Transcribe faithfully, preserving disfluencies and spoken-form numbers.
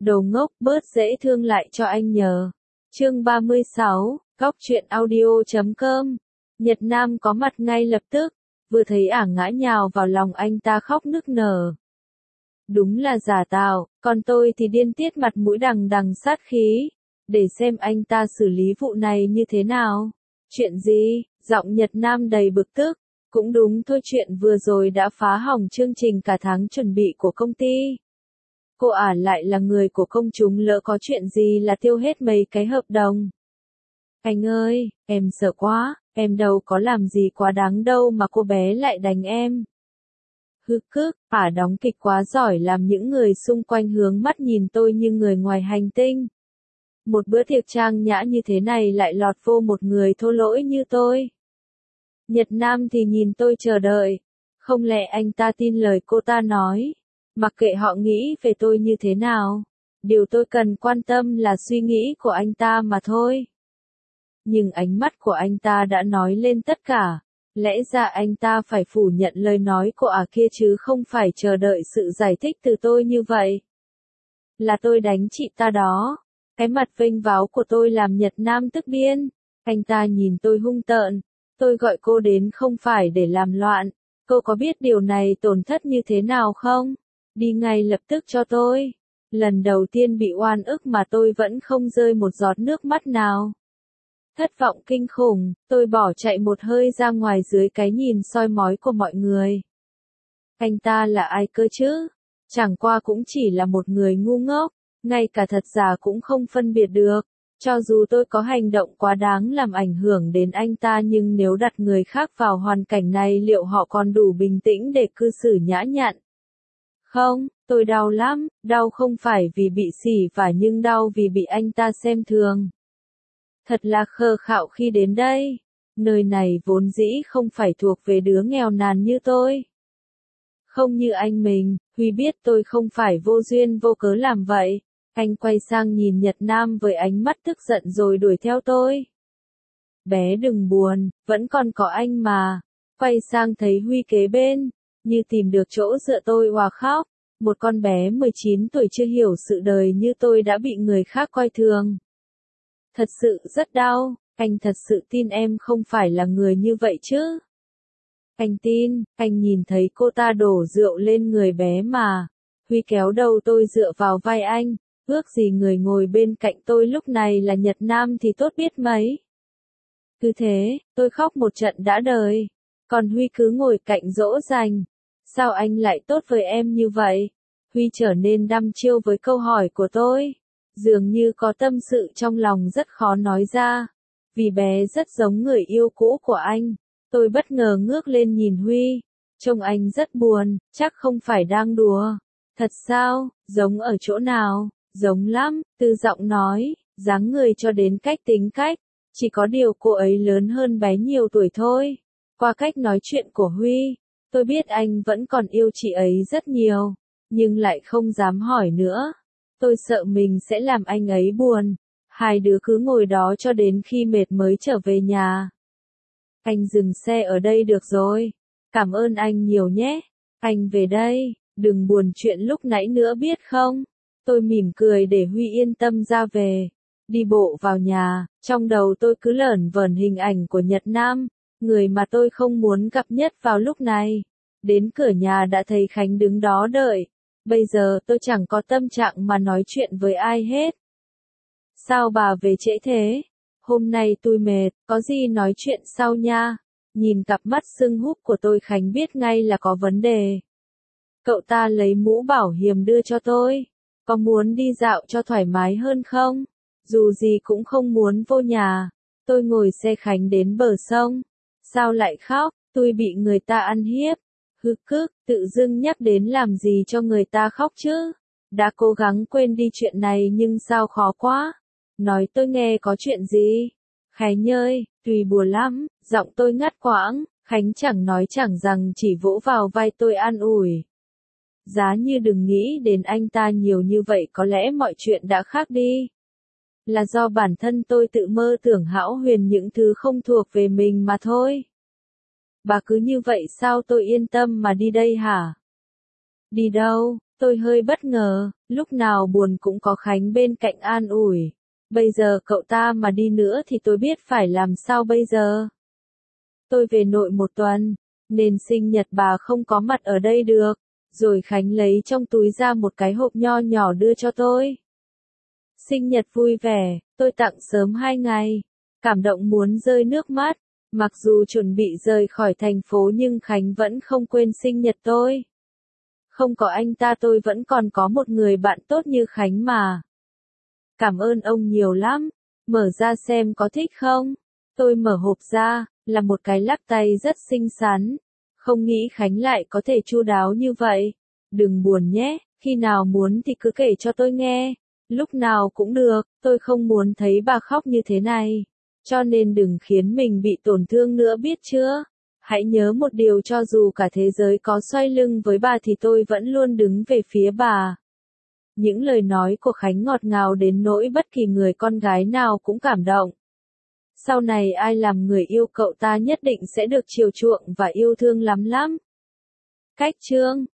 Đồ ngốc, bớt dễ thương lại cho anh nhờ. Chương ba mươi sáu, góc truyện audio chấm com. Nhật Nam có mặt ngay lập tức, vừa thấy ả ngã nhào vào lòng anh ta khóc nức nở. Đúng là giả tạo, còn tôi thì điên tiết mặt mũi đằng đằng sát khí, để xem anh ta xử lý vụ này như thế nào. Chuyện gì? Giọng Nhật Nam đầy bực tức. Cũng đúng thôi, chuyện vừa rồi đã phá hỏng chương trình cả tháng chuẩn bị của công ty. Cô ả lại là người của công chúng, lỡ có chuyện gì là tiêu hết mấy cái hợp đồng. Anh ơi, em sợ quá, em đâu có làm gì quá đáng đâu mà cô bé lại đánh em. Hư cức, ả đóng kịch quá giỏi làm những người xung quanh hướng mắt nhìn tôi như người ngoài hành tinh. Một bữa tiệc trang nhã như thế này lại lọt vô một người thô lỗi như tôi. Nhật Nam thì nhìn tôi chờ đợi. Không lẽ anh ta tin lời cô ta nói? Mặc kệ họ nghĩ về tôi như thế nào. Điều tôi cần quan tâm là suy nghĩ của anh ta mà thôi. Nhưng ánh mắt của anh ta đã nói lên tất cả. Lẽ ra anh ta phải phủ nhận lời nói của ả kia chứ không phải chờ đợi sự giải thích từ tôi như vậy. Là tôi đánh chị ta đó. Cái mặt vênh váo của tôi làm Nhật Nam tức điên. Anh ta nhìn tôi hung tợn. Tôi gọi cô đến không phải để làm loạn. Cô có biết điều này tổn thất như thế nào không? Đi ngay lập tức cho tôi. Lần đầu tiên bị oan ức mà tôi vẫn không rơi một giọt nước mắt nào. Thất vọng kinh khủng, tôi bỏ chạy một hơi ra ngoài dưới cái nhìn soi mói của mọi người. Anh ta là ai cơ chứ? Chẳng qua cũng chỉ là một người ngu ngốc, ngay cả thật giả cũng không phân biệt được. Cho dù tôi có hành động quá đáng làm ảnh hưởng đến anh ta, nhưng nếu đặt người khác vào hoàn cảnh này liệu họ còn đủ bình tĩnh để cư xử nhã nhặn? Không, tôi đau lắm, đau không phải vì bị xỉ vả nhưng đau vì bị anh ta xem thường. Thật là khờ khạo khi đến đây. Nơi này vốn dĩ không phải thuộc về đứa nghèo nàn như tôi. Không như anh mình, Huy biết tôi không phải vô duyên vô cớ làm vậy. Anh quay sang nhìn Nhật Nam với ánh mắt tức giận rồi đuổi theo tôi. Bé đừng buồn, vẫn còn có anh mà. Quay sang thấy Huy kế bên, như tìm được chỗ dựa tôi òa khóc. Một con bé mười chín tuổi chưa hiểu sự đời như tôi đã bị người khác coi thường. Thật sự rất đau, anh thật sự tin em không phải là người như vậy chứ? Anh tin, anh nhìn thấy cô ta đổ rượu lên người bé mà. Huy kéo đầu tôi dựa vào vai anh, ước gì người ngồi bên cạnh tôi lúc này là Nhật Nam thì tốt biết mấy. Cứ thế, tôi khóc một trận đã đời. Còn Huy cứ ngồi cạnh dỗ dành. Sao anh lại tốt với em như vậy? Huy trở nên đăm chiêu với câu hỏi của tôi. Dường như có tâm sự trong lòng rất khó nói ra. Vì bé rất giống người yêu cũ của anh. Tôi bất ngờ ngước lên nhìn Huy. Trông anh rất buồn, chắc không phải đang đùa. Thật sao, giống ở chỗ nào? Giống lắm, từ giọng nói, dáng người cho đến cách tính cách. Chỉ có điều cô ấy lớn hơn bé nhiều tuổi thôi. Qua cách nói chuyện của Huy, tôi biết anh vẫn còn yêu chị ấy rất nhiều. Nhưng lại không dám hỏi nữa. Tôi sợ mình sẽ làm anh ấy buồn. Hai đứa cứ ngồi đó cho đến khi mệt mới trở về nhà. Anh dừng xe ở đây được rồi. Cảm ơn anh nhiều nhé. Anh về đây, đừng buồn chuyện lúc nãy nữa biết không? Tôi mỉm cười để Huy yên tâm ra về. Đi bộ vào nhà, trong đầu tôi cứ lởn vởn hình ảnh của Nhật Nam, người mà tôi không muốn gặp nhất vào lúc này. Đến cửa nhà đã thấy Khánh đứng đó đợi. Bây giờ tôi chẳng có tâm trạng mà nói chuyện với ai hết. Sao bà về trễ thế? Hôm nay tôi mệt, có gì nói chuyện sau nha. Nhìn cặp mắt sưng húp của tôi Khánh biết ngay là có vấn đề. Cậu ta lấy mũ bảo hiểm đưa cho tôi. Có muốn đi dạo cho thoải mái hơn không? Dù gì cũng không muốn vô nhà. Tôi ngồi xe Khánh đến bờ sông. Sao lại khóc? Tôi bị người ta ăn hiếp. Hư cức, tự dưng nhắc đến làm gì cho người ta khóc chứ? Đã cố gắng quên đi chuyện này nhưng sao khó quá? Nói tôi nghe có chuyện gì? Khánh ơi, tùy buồn lắm, giọng tôi ngắt quãng, Khánh chẳng nói chẳng rằng chỉ vỗ vào vai tôi an ủi. Giá như đừng nghĩ đến anh ta nhiều như vậy, có lẽ mọi chuyện đã khác đi. Là do bản thân tôi tự mơ tưởng hão huyền những thứ không thuộc về mình mà thôi. Bà cứ như vậy sao tôi yên tâm mà đi đây hả? Đi đâu? Tôi hơi bất ngờ, lúc nào buồn cũng có Khánh bên cạnh an ủi. Bây giờ cậu ta mà đi nữa thì tôi biết phải làm sao bây giờ. Tôi về nội một tuần, nên sinh nhật bà không có mặt ở đây được. Rồi Khánh lấy trong túi ra một cái hộp nho nhỏ đưa cho tôi. Sinh nhật vui vẻ, tôi tặng sớm hai ngày. Cảm động muốn rơi nước mắt. Mặc dù chuẩn bị rời khỏi thành phố nhưng Khánh vẫn không quên sinh nhật tôi. Không có anh ta tôi vẫn còn có một người bạn tốt như Khánh mà. Cảm ơn ông nhiều lắm. Mở ra xem có thích không? Tôi mở hộp ra, là một cái lắc tay rất xinh xắn. Không nghĩ Khánh lại có thể chu đáo như vậy. Đừng buồn nhé, khi nào muốn thì cứ kể cho tôi nghe. Lúc nào cũng được, tôi không muốn thấy bà khóc như thế này. Cho nên đừng khiến mình bị tổn thương nữa biết chưa? Hãy nhớ một điều, cho dù cả thế giới có xoay lưng với bà thì tôi vẫn luôn đứng về phía bà. Những lời nói của Khánh ngọt ngào đến nỗi bất kỳ người con gái nào cũng cảm động. Sau này ai làm người yêu cậu ta nhất định sẽ được chiều chuộng và yêu thương lắm lắm. Cách chương